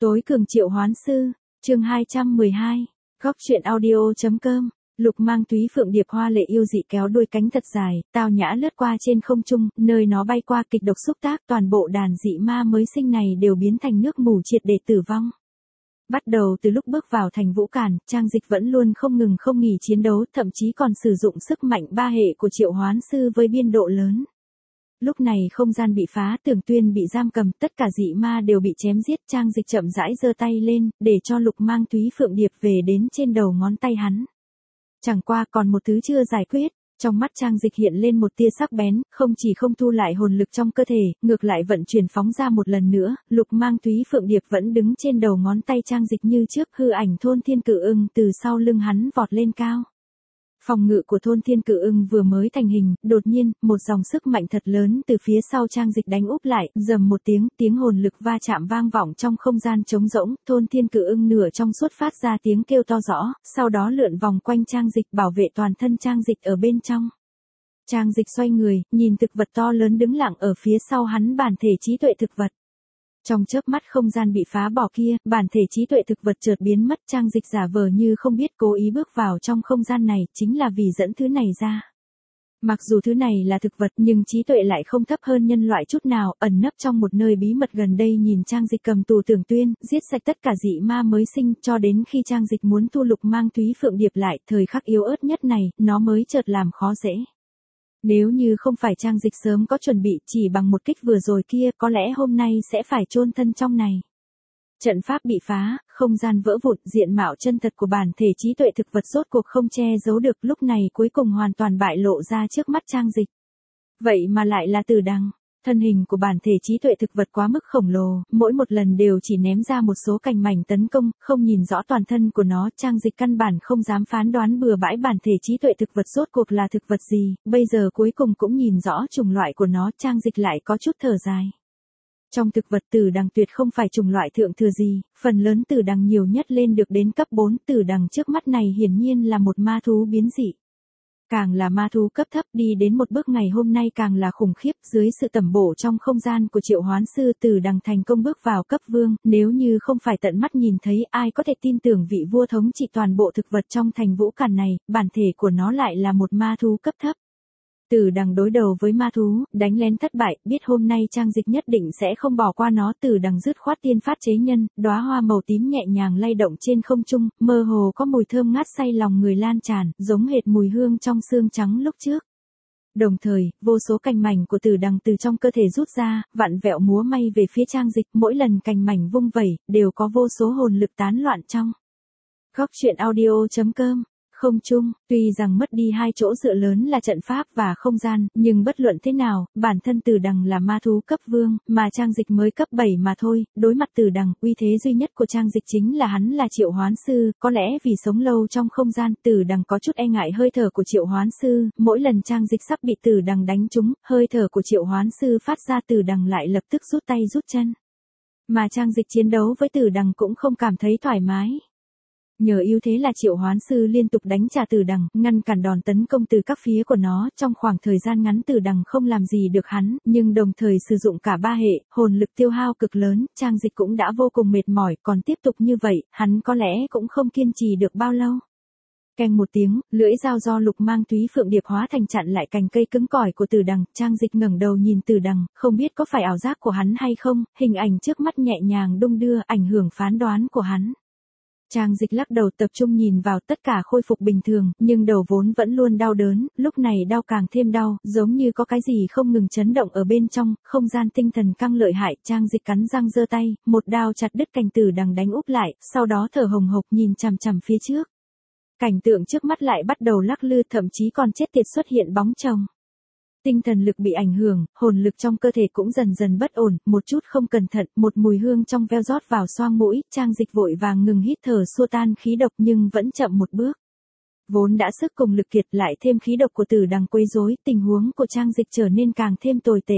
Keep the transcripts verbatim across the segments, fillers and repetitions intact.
Tối cường triệu hoán sư, chương hai trăm mười hai, góc truyện audio.com, Lục Mang Túy Phượng Điệp hoa lệ yêu dị kéo đuôi cánh thật dài, tao nhã lướt qua trên không trung, nơi nó bay qua kịch độc xúc tác toàn bộ đàn dị ma mới sinh này đều biến thành nước mù triệt để tử vong. Bắt đầu từ lúc bước vào thành Vũ Càn, Trang Dịch vẫn luôn không ngừng không nghỉ chiến đấu, thậm chí còn sử dụng sức mạnh ba hệ của triệu hoán sư với biên độ lớn. Lúc này không gian bị phá, Tưởng Tuyên bị giam cầm, tất cả dị ma đều bị chém giết. Trang Dịch chậm rãi giơ tay lên, để cho Lục Mang Túy Phượng Điệp về đến trên đầu ngón tay hắn. Chẳng qua còn một thứ chưa giải quyết, trong mắt Trang Dịch hiện lên một tia sắc bén, không chỉ không thu lại hồn lực trong cơ thể, ngược lại vận chuyển phóng ra một lần nữa. Lục Mang Túy Phượng Điệp vẫn đứng trên đầu ngón tay Trang Dịch như trước, hư ảnh Thôn Thiên Cự Ưng từ sau lưng hắn vọt lên cao. Phòng ngự của Thôn Thiên Cự Ưng vừa mới thành hình, đột nhiên, một dòng sức mạnh thật lớn từ phía sau Trang Dịch đánh úp lại, rầm một tiếng, tiếng hồn lực va chạm vang vọng trong không gian trống rỗng. Thôn Thiên Cự Ưng nửa trong suốt phát ra tiếng kêu to rõ, sau đó lượn vòng quanh Trang Dịch, bảo vệ toàn thân Trang Dịch ở bên trong. Trang Dịch xoay người, nhìn thực vật to lớn đứng lặng ở phía sau hắn, bản thể trí tuệ thực vật. Trong chớp mắt không gian bị phá bỏ kia, bản thể trí tuệ thực vật chợt biến mất. Trang Dịch giả vờ như không biết, cố ý bước vào trong không gian này, chính là vì dẫn thứ này ra. Mặc dù thứ này là thực vật nhưng trí tuệ lại không thấp hơn nhân loại chút nào, ẩn nấp trong một nơi bí mật gần đây nhìn Trang Dịch cầm tù Tưởng Tuyên, giết sạch tất cả dị ma mới sinh, cho đến khi Trang Dịch muốn thu Lục Mang Túy Phượng Điệp lại, thời khắc yếu ớt nhất này, nó mới chợt làm khó dễ. Nếu như không phải Trang Dịch sớm có chuẩn bị, chỉ bằng một kích vừa rồi kia, có lẽ hôm nay sẽ phải chôn thân trong này. Trận pháp bị phá, không gian vỡ vụn, diện mạo chân thật của bản thể trí tuệ thực vật rốt cuộc không che giấu được, lúc này cuối cùng hoàn toàn bại lộ ra trước mắt Trang Dịch. Vậy mà lại là Tử Đằng. Thân hình của bản thể trí tuệ thực vật quá mức khổng lồ, mỗi một lần đều chỉ ném ra một số cành mảnh tấn công, không nhìn rõ toàn thân của nó. Trang Dịch căn bản không dám phán đoán bừa bãi bản thể trí tuệ thực vật rốt cuộc là thực vật gì, bây giờ cuối cùng cũng nhìn rõ chủng loại của nó. Trang Dịch lại có chút thở dài. Trong thực vật Tử Đằng tuyệt không phải chủng loại thượng thừa gì, phần lớn Tử Đằng nhiều nhất lên được đến cấp bốn, Tử Đằng trước mắt này hiển nhiên là một ma thú biến dị. Càng là ma thú cấp thấp, đi đến một bước ngày hôm nay càng là khủng khiếp. Dưới sự tẩm bổ trong không gian của triệu hoán sư, Tử Đằng thành công bước vào cấp vương, nếu như không phải tận mắt nhìn thấy, ai có thể tin tưởng vị vua thống trị toàn bộ thực vật trong thành Vũ Càn này, bản thể của nó lại là một ma thú cấp thấp. Tử Đằng đối đầu với ma thú, đánh lén thất bại, biết hôm nay Trang Dịch nhất định sẽ không bỏ qua nó. Tử Đằng dứt khoát tiên phát chế nhân, đóa hoa màu tím nhẹ nhàng lay động trên không trung, mơ hồ có mùi thơm ngát say lòng người lan tràn, giống hệt mùi hương trong xương trắng lúc trước. Đồng thời, vô số cành mảnh của Tử Đằng từ trong cơ thể rút ra, vặn vẹo múa may về phía Trang Dịch, mỗi lần cành mảnh vung vẩy, đều có vô số hồn lực tán loạn trong. Góc truyện audio.com. Không chung, tuy rằng mất đi hai chỗ dựa lớn là trận pháp và không gian, nhưng bất luận thế nào, bản thân Tử Đằng là ma thú cấp vương, mà Trang Dịch mới cấp bảy mà thôi. Đối mặt Tử Đằng, uy thế duy nhất của Trang Dịch chính là hắn là triệu hoán sư, có lẽ vì sống lâu trong không gian, Tử Đằng có chút e ngại hơi thở của triệu hoán sư, mỗi lần Trang Dịch sắp bị Tử Đằng đánh trúng, hơi thở của triệu hoán sư phát ra, Tử Đằng lại lập tức rút tay rút chân. Mà Trang Dịch chiến đấu với Tử Đằng cũng không cảm thấy thoải mái. Nhờ ưu thế là triệu hoán sư liên tục đánh trả Tử Đằng, ngăn cản đòn tấn công từ các phía của nó, trong khoảng thời gian ngắn Tử Đằng không làm gì được hắn, nhưng đồng thời sử dụng cả ba hệ, hồn lực tiêu hao cực lớn, Trang Dịch cũng đã vô cùng mệt mỏi, còn tiếp tục như vậy, hắn có lẽ cũng không kiên trì được bao lâu. Keng một tiếng, lưỡi dao do Lục Mang Túy Phượng Điệp hóa thành chặn lại cành cây cứng cỏi của Tử Đằng. Trang Dịch ngẩng đầu nhìn Tử Đằng, không biết có phải ảo giác của hắn hay không, hình ảnh trước mắt nhẹ nhàng đung đưa, ảnh hưởng phán đoán của hắn. Trang Dịch lắc đầu, tập trung nhìn vào, tất cả khôi phục bình thường, nhưng đầu vốn vẫn luôn đau đớn, lúc này đau càng thêm đau, giống như có cái gì không ngừng chấn động ở bên trong, không gian tinh thần căng lợi hại. Trang Dịch cắn răng giơ tay, một đao chặt đứt cành Tử Đằng đánh úp lại, sau đó thở hồng hộc nhìn chằm chằm phía trước. Cảnh tượng trước mắt lại bắt đầu lắc lư, thậm chí còn chết tiệt xuất hiện bóng chồng. Tinh thần lực bị ảnh hưởng, hồn lực trong cơ thể cũng dần dần bất ổn, một chút không cẩn thận, một mùi hương trong veo rót vào xoang mũi, Trang Dịch vội vàng ngừng hít thở xua tan khí độc nhưng vẫn chậm một bước. Vốn đã sức cùng lực kiệt lại thêm khí độc của Tử Đằng quấy rối, tình huống của Trang Dịch trở nên càng thêm tồi tệ.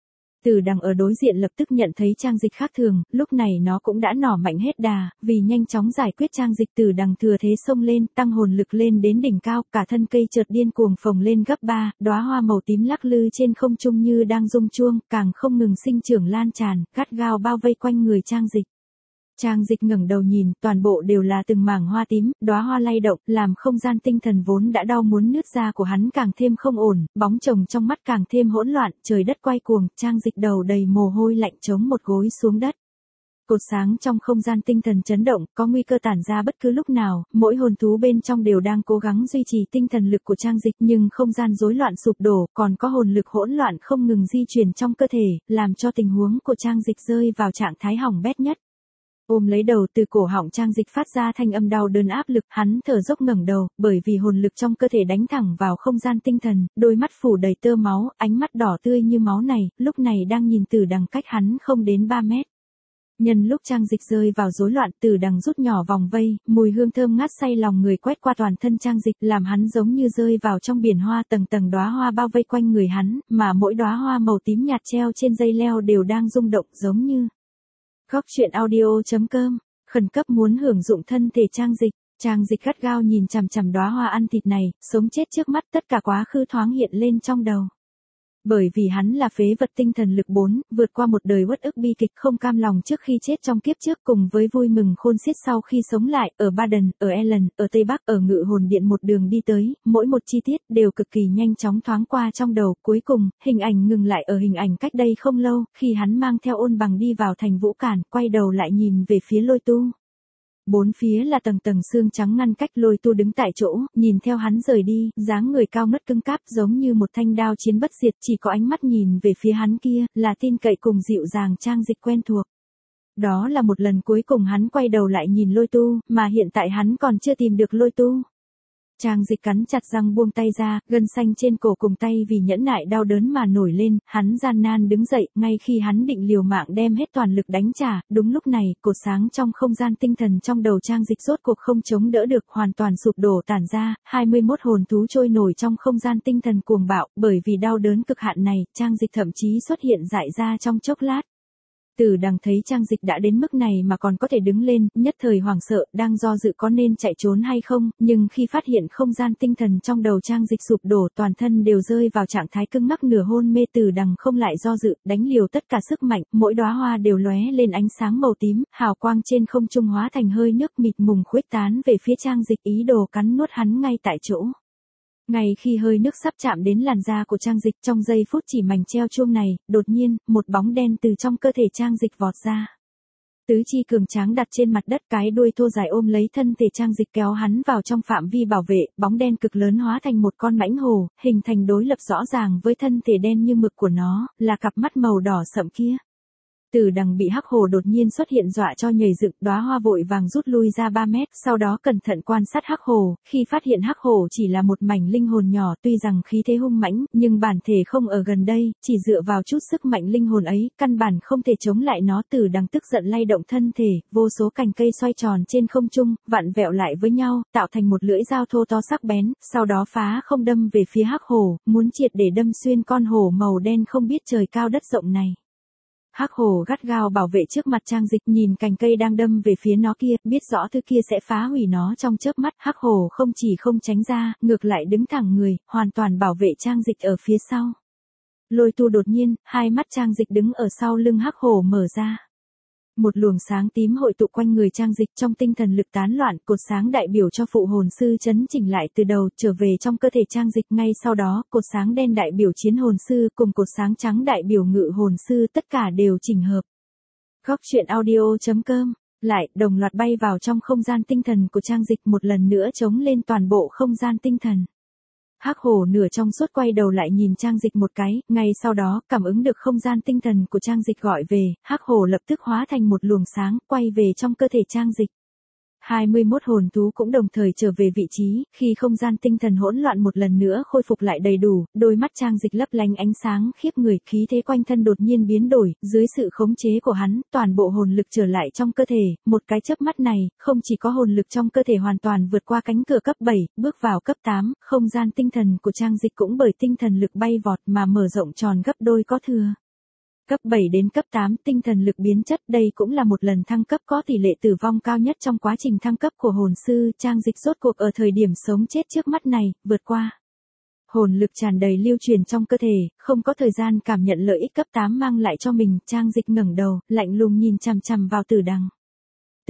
Tử Đằng ở đối diện lập tức nhận thấy Trang Dịch khác thường, lúc này nó cũng đã nỏ mạnh hết đà, vì nhanh chóng giải quyết Trang Dịch, Tử Đằng thừa thế xông lên, tăng hồn lực lên đến đỉnh cao, cả thân cây chợt điên cuồng phồng lên gấp ba, đóa hoa màu tím lắc lư trên không trung như đang rung chuông, càng không ngừng sinh trưởng lan tràn, gắt gao bao vây quanh người Trang Dịch. Trang Dịch ngẩng đầu nhìn, toàn bộ đều là từng mảng hoa tím, đóa hoa lay động, làm không gian tinh thần vốn đã đau muốn nứt ra của hắn càng thêm không ổn, bóng chồng trong mắt càng thêm hỗn loạn, trời đất quay cuồng, Trang Dịch đầu đầy mồ hôi lạnh chống một gối xuống đất. Cột sáng trong không gian tinh thần chấn động, có nguy cơ tản ra bất cứ lúc nào, mỗi hồn thú bên trong đều đang cố gắng duy trì tinh thần lực của Trang Dịch, nhưng không gian rối loạn sụp đổ, còn có hồn lực hỗn loạn không ngừng di chuyển trong cơ thể, làm cho tình huống của Trang Dịch rơi vào trạng thái hỏng bét nhất. Ôm lấy đầu, từ cổ họng Trang Dịch phát ra thanh âm đau đớn áp lực, hắn thở dốc ngẩng đầu, bởi vì hồn lực trong cơ thể đánh thẳng vào không gian tinh thần, đôi mắt phủ đầy tơ máu, ánh mắt đỏ tươi như máu này, lúc này đang nhìn Tử Đằng cách hắn không đến ba mét. Nhân lúc Trang Dịch rơi vào rối loạn, Tử Đằng rút nhỏ vòng vây, mùi hương thơm ngát say lòng người quét qua toàn thân Trang Dịch, làm hắn giống như rơi vào trong biển hoa, tầng tầng đóa hoa bao vây quanh người hắn, mà mỗi đóa hoa màu tím nhạt treo trên dây leo đều đang rung động giống như. Góc truyện audio chấm com, khẩn cấp muốn hưởng dụng thân thể Trang Dịch. Trang Dịch gắt gao nhìn chằm chằm đóa hoa ăn thịt này, sống chết trước mắt, tất cả quá khứ thoáng hiện lên trong đầu. Bởi vì hắn là phế vật tinh thần lực bốn, vượt qua một đời uất ức bi kịch, không cam lòng trước khi chết trong kiếp trước, cùng với vui mừng khôn xiết sau khi sống lại, ở Baden, ở Ellen, ở Tây Bắc, ở Ngự Hồn Điện một đường đi tới, mỗi một chi tiết đều cực kỳ nhanh chóng thoáng qua trong đầu, cuối cùng, hình ảnh ngừng lại ở hình ảnh cách đây không lâu, khi hắn mang theo Ôn Bằng đi vào thành Vũ Cản, quay đầu lại nhìn về phía Lôi Tu. Bốn phía là tầng tầng xương trắng ngăn cách, Lôi Tu đứng tại chỗ, nhìn theo hắn rời đi, dáng người cao ngất cứng cáp giống như một thanh đao chiến bất diệt, chỉ có ánh mắt nhìn về phía hắn kia, là tin cậy cùng dịu dàng Trang Dịch quen thuộc. Đó là một lần cuối cùng hắn quay đầu lại nhìn Lôi Tu, mà hiện tại hắn còn chưa tìm được Lôi Tu. Trang Dịch cắn chặt răng buông tay ra, gân xanh trên cổ cùng tay vì nhẫn nại đau đớn mà nổi lên, hắn gian nan đứng dậy, ngay khi hắn định liều mạng đem hết toàn lực đánh trả, đúng lúc này, cột sáng trong không gian tinh thần trong đầu Trang Dịch rốt cuộc không chống đỡ được, hoàn toàn sụp đổ tản ra, hai mươi mốt hồn thú trôi nổi trong không gian tinh thần cuồng bạo, bởi vì đau đớn cực hạn này, Trang Dịch thậm chí xuất hiện dại ra trong chốc lát. Tử Đằng thấy Trang Dịch đã đến mức này mà còn có thể đứng lên, nhất thời hoảng sợ, đang do dự có nên chạy trốn hay không, nhưng khi phát hiện không gian tinh thần trong đầu Trang Dịch sụp đổ, toàn thân đều rơi vào trạng thái cứng ngắc nửa hôn mê, Tử Đằng không lại do dự, đánh liều tất cả sức mạnh, mỗi đóa hoa đều lóe lên ánh sáng màu tím, hào quang trên không trung hóa thành hơi nước mịt mùng khuếch tán về phía Trang Dịch, ý đồ cắn nuốt hắn ngay tại chỗ. Ngay khi hơi nước sắp chạm đến làn da của Trang Dịch, trong giây phút chỉ mảnh treo chuông này, đột nhiên, một bóng đen từ trong cơ thể Trang Dịch vọt ra. Tứ chi cường tráng đặt trên mặt đất, cái đuôi thô dài ôm lấy thân thể Trang Dịch kéo hắn vào trong phạm vi bảo vệ, bóng đen cực lớn hóa thành một con mãnh hổ, hình thành đối lập rõ ràng với thân thể đen như mực của nó, là cặp mắt màu đỏ sậm kia. Tử Đằng bị hắc hổ đột nhiên xuất hiện dọa cho nhảy dựng, đóa hoa vội vàng rút lui ra ba mét, sau đó cẩn thận quan sát hắc hổ, khi phát hiện hắc hổ chỉ là một mảnh linh hồn nhỏ, tuy rằng khí thế hung mãnh, nhưng bản thể không ở gần đây, chỉ dựa vào chút sức mạnh linh hồn ấy, căn bản không thể chống lại nó. Tử Đằng tức giận lay động thân thể, vô số cành cây xoay tròn trên không trung, vặn vẹo lại với nhau, tạo thành một lưỡi dao thô to sắc bén, sau đó phá không đâm về phía hắc hổ, muốn triệt để đâm xuyên con hổ màu đen không biết trời cao đất rộng này. Hắc hổ gắt gao bảo vệ trước mặt Trang Dịch, nhìn cành cây đang đâm về phía nó kia, biết rõ thứ kia sẽ phá hủy nó trong chớp mắt, hắc hổ không chỉ không tránh ra, ngược lại đứng thẳng người, hoàn toàn bảo vệ Trang Dịch ở phía sau. Lôi Tu đột nhiên, hai mắt Trang Dịch đứng ở sau lưng hắc hổ mở ra. Một luồng sáng tím hội tụ quanh người Trang Dịch, trong tinh thần lực tán loạn, cột sáng đại biểu cho phụ hồn sư chấn chỉnh lại từ đầu, trở về trong cơ thể Trang Dịch, ngay sau đó, cột sáng đen đại biểu chiến hồn sư, cùng cột sáng trắng đại biểu ngự hồn sư, tất cả đều chỉnh hợp. Góc truyện audio chấm com, lại, đồng loạt bay vào trong không gian tinh thần của Trang Dịch, một lần nữa chống lên toàn bộ không gian tinh thần. Hắc hổ nửa trong suốt quay đầu lại nhìn Trang Dịch một cái, ngay sau đó, cảm ứng được không gian tinh thần của Trang Dịch gọi về, hắc hổ lập tức hóa thành một luồng sáng, quay về trong cơ thể Trang Dịch. hai mươi mốt hồn thú cũng đồng thời trở về vị trí, khi không gian tinh thần hỗn loạn một lần nữa khôi phục lại đầy đủ, đôi mắt Trang Dịch lấp lánh ánh sáng khiếp người, khí thế quanh thân đột nhiên biến đổi, dưới sự khống chế của hắn, toàn bộ hồn lực trở lại trong cơ thể, một cái chớp mắt này, không chỉ có hồn lực trong cơ thể hoàn toàn vượt qua cánh cửa cấp bảy, bước vào cấp tám, không gian tinh thần của Trang Dịch cũng bởi tinh thần lực bay vọt mà mở rộng tròn gấp đôi có thừa. Cấp bảy đến cấp tám, tinh thần lực biến chất, đây cũng là một lần thăng cấp có tỷ lệ tử vong cao nhất trong quá trình thăng cấp của hồn sư. Trang Dịch rốt cuộc ở thời điểm sống chết trước mắt này, vượt qua. Hồn lực tràn đầy lưu truyền trong cơ thể, không có thời gian cảm nhận lợi ích cấp tám mang lại cho mình, Trang Dịch ngẩng đầu, lạnh lùng nhìn chằm chằm vào Tử Đằng.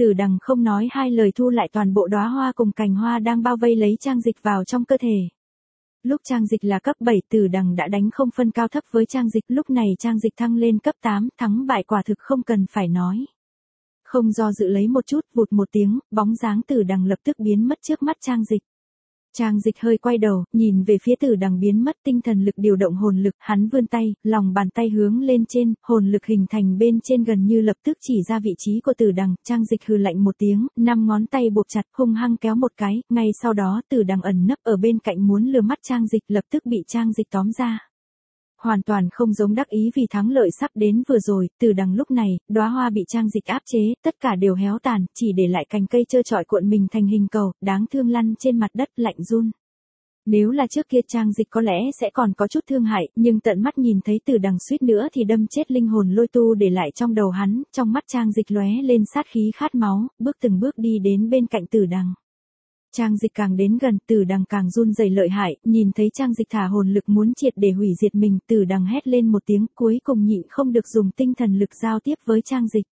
Tử Đằng không nói hai lời thu lại toàn bộ đóa hoa cùng cành hoa đang bao vây lấy Trang Dịch vào trong cơ thể. Lúc Trang Dịch là cấp bảy, Tử Đằng đã đánh không phân cao thấp với Trang Dịch, lúc này Trang Dịch thăng lên cấp tám, thắng bại quả thực không cần phải nói. Không do dự lấy một chút, vụt một tiếng, bóng dáng Tử Đằng lập tức biến mất trước mắt Trang Dịch. Trang Dịch hơi quay đầu, nhìn về phía Tử Đằng biến mất, tinh thần lực điều động hồn lực, hắn vươn tay, lòng bàn tay hướng lên trên, hồn lực hình thành bên trên gần như lập tức chỉ ra vị trí của Tử Đằng. Trang Dịch hừ lạnh một tiếng, năm ngón tay buộc chặt, hung hăng kéo một cái, ngay sau đó Tử Đằng ẩn nấp ở bên cạnh muốn lừa mắt Trang Dịch, lập tức bị Trang Dịch tóm ra. Hoàn toàn không giống đắc ý vì thắng lợi sắp đến vừa rồi, Tử Đằng lúc này, đóa hoa bị Trang Dịch áp chế, tất cả đều héo tàn, chỉ để lại cành cây trơ trọi cuộn mình thành hình cầu, đáng thương lăn trên mặt đất lạnh run. Nếu là trước kia Trang Dịch có lẽ sẽ còn có chút thương hại, nhưng tận mắt nhìn thấy Tử Đằng suýt nữa thì đâm chết linh hồn lôi tu để lại trong đầu hắn, trong mắt Trang Dịch lóe lên sát khí khát máu, bước từng bước đi đến bên cạnh Tử Đằng. Trang Dịch càng đến gần, Tử Đằng càng run rẩy lợi hại, nhìn thấy Trang Dịch thả hồn lực muốn triệt để hủy diệt mình, Tử Đằng hét lên một tiếng, cuối cùng nhịn không được dùng tinh thần lực giao tiếp với Trang Dịch.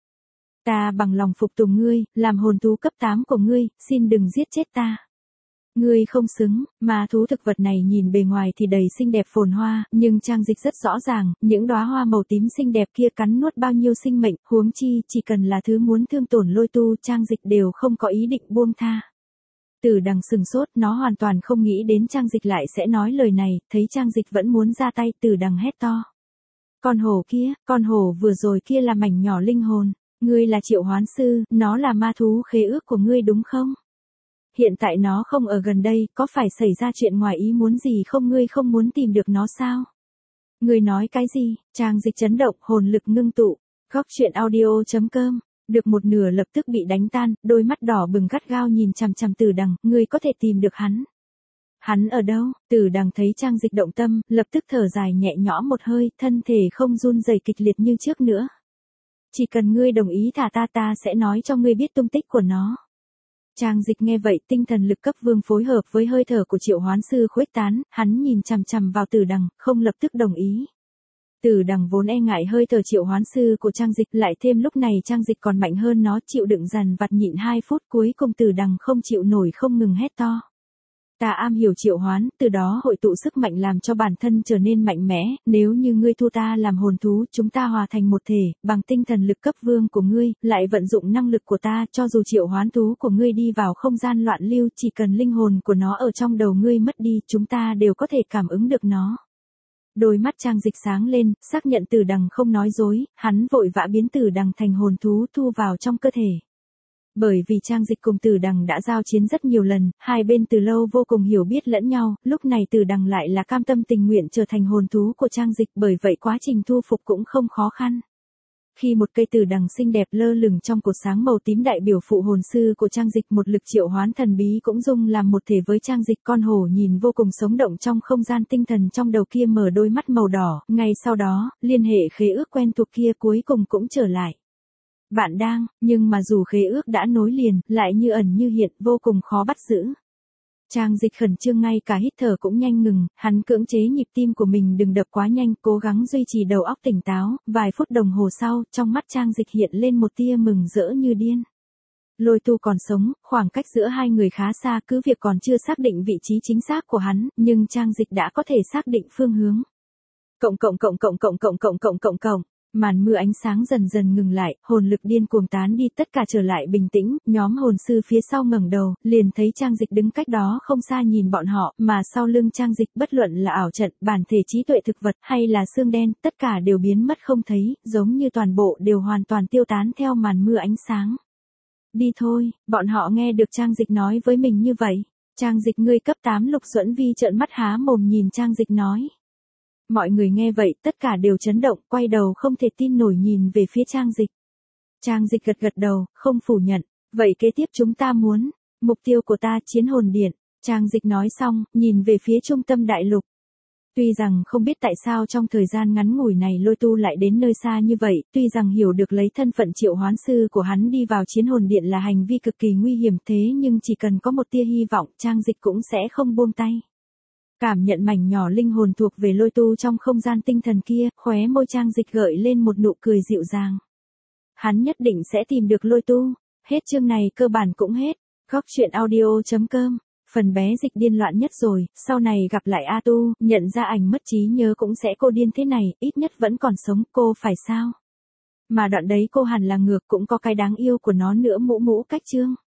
Ta bằng lòng phục tùng ngươi, làm hồn thú cấp tám của ngươi, xin đừng giết chết ta. Ngươi không xứng, mà thú thực vật này nhìn bề ngoài thì đầy xinh đẹp phồn hoa, nhưng Trang Dịch rất rõ ràng, những đóa hoa màu tím xinh đẹp kia cắn nuốt bao nhiêu sinh mệnh, huống chi chỉ cần là thứ muốn thương tổn lôi tu, Trang Dịch đều không có ý định buông tha. Tử Đằng sừng sốt, nó hoàn toàn không nghĩ đến Trang Dịch lại sẽ nói lời này, thấy Trang Dịch vẫn muốn ra tay, Tử Đằng hét to. Con hổ kia, con hổ vừa rồi kia là mảnh nhỏ linh hồn, ngươi là Triệu Hoán Sư, nó là ma thú khế ước của ngươi đúng không? Hiện tại nó không ở gần đây, có phải xảy ra chuyện ngoài ý muốn gì không, ngươi không muốn tìm được nó sao? Ngươi nói cái gì? Trang Dịch chấn động, hồn lực ngưng tụ. Góc truyện audio chấm com. Được một nửa lập tức bị đánh tan, đôi mắt đỏ bừng gắt gao nhìn chằm chằm Tử Đằng, ngươi có thể tìm được hắn. Hắn ở đâu? Tử Đằng thấy Trang Dịch động tâm, lập tức thở dài nhẹ nhõm một hơi, thân thể không run rẩy kịch liệt như trước nữa. Chỉ cần ngươi đồng ý thả ta ta sẽ nói cho ngươi biết tung tích của nó. Trang Dịch nghe vậy, tinh thần lực cấp vương phối hợp với hơi thở của Triệu Hoán Sư khuếch tán, hắn nhìn chằm chằm vào Tử Đằng, không lập tức đồng ý. Tử Đằng vốn e ngại hơi thở Triệu Hoán Sư của Trang Dịch, lại thêm lúc này Trang Dịch còn mạnh hơn nó, chịu đựng dằn vặt nhịn hai phút, cuối cùng Tử Đằng không chịu nổi không ngừng hét to. Ta am hiểu triệu hoán, từ đó hội tụ sức mạnh làm cho bản thân trở nên mạnh mẽ, nếu như ngươi thu ta làm hồn thú, chúng ta hòa thành một thể, bằng tinh thần lực cấp vương của ngươi, lại vận dụng năng lực của ta, cho dù triệu hoán thú của ngươi đi vào không gian loạn lưu, chỉ cần linh hồn của nó ở trong đầu ngươi mất đi, chúng ta đều có thể cảm ứng được nó. Đôi mắt Trang Dịch sáng lên, xác nhận Tử Đằng không nói dối, hắn vội vã biến Tử Đằng thành hồn thú thu vào trong cơ thể. Bởi vì Trang Dịch cùng Tử Đằng đã giao chiến rất nhiều lần, hai bên từ lâu vô cùng hiểu biết lẫn nhau, lúc này Tử Đằng lại là cam tâm tình nguyện trở thành hồn thú của Trang Dịch, bởi vậy quá trình thu phục cũng không khó khăn. Khi một cây Tử Đằng xinh đẹp lơ lửng trong cột sáng màu tím đại biểu phụ hồn sư của Trang Dịch, một lực triệu hoán thần bí cũng dung làm một thể với Trang Dịch, con hổ nhìn vô cùng sống động trong không gian tinh thần trong đầu kia mở đôi mắt màu đỏ, ngay sau đó, liên hệ khế ước quen thuộc kia cuối cùng cũng trở lại. Bạn đang, nhưng mà dù khế ước đã nối liền, lại như ẩn như hiện, vô cùng khó bắt giữ. Trang Dịch khẩn trương, ngay cả hít thở cũng nhanh ngừng, hắn cưỡng chế nhịp tim của mình đừng đập quá nhanh, cố gắng duy trì đầu óc tỉnh táo, vài phút đồng hồ sau, trong mắt Trang Dịch hiện lên một tia mừng rỡ như điên. Lôi Tu còn sống, khoảng cách giữa hai người khá xa, cứ việc còn chưa xác định vị trí chính xác của hắn, nhưng Trang Dịch đã có thể xác định phương hướng. Cộng cộng cộng cộng cộng cộng cộng cộng cộng cộng. Màn mưa ánh sáng dần dần ngừng lại, hồn lực điên cuồng tán đi, tất cả trở lại bình tĩnh, nhóm hồn sư phía sau ngẩng đầu, liền thấy Trang Dịch đứng cách đó không xa nhìn bọn họ, mà sau lưng Trang Dịch bất luận là ảo trận, bản thể trí tuệ thực vật, hay là xương đen, tất cả đều biến mất không thấy, giống như toàn bộ đều hoàn toàn tiêu tán theo màn mưa ánh sáng. Đi thôi, bọn họ nghe được Trang Dịch nói với mình như vậy. Trang Dịch, ngươi cấp tám. Lục Duẫn Vi trợn mắt há mồm nhìn Trang Dịch nói. Mọi người nghe vậy, tất cả đều chấn động, quay đầu không thể tin nổi nhìn về phía Trang Dịch. Trang Dịch gật gật đầu, không phủ nhận. Vậy kế tiếp chúng ta muốn, mục tiêu của ta, chiến hồn điện. Trang Dịch nói xong, nhìn về phía trung tâm đại lục. Tuy rằng không biết tại sao trong thời gian ngắn ngủi này Lôi Tu lại đến nơi xa như vậy, tuy rằng hiểu được lấy thân phận triệu hoán sư của hắn đi vào chiến hồn điện là hành vi cực kỳ nguy hiểm, thế nhưng chỉ cần có một tia hy vọng, Trang Dịch cũng sẽ không buông tay. Cảm nhận mảnh nhỏ linh hồn thuộc về Lôi Tu trong không gian tinh thần kia, khóe môi Trang Dịch gợi lên một nụ cười dịu dàng. Hắn nhất định sẽ tìm được Lôi Tu. Hết chương này cơ bản cũng hết. Góc chuyện audio.com. Phần bé dịch điên loạn nhất rồi, sau này gặp lại A Tu, nhận ra ảnh mất trí nhớ cũng sẽ cô điên thế này, ít nhất vẫn còn sống, cô phải sao? Mà đoạn đấy cô hẳn là ngược, cũng có cái đáng yêu của nó nữa, mũ mũ cách chương.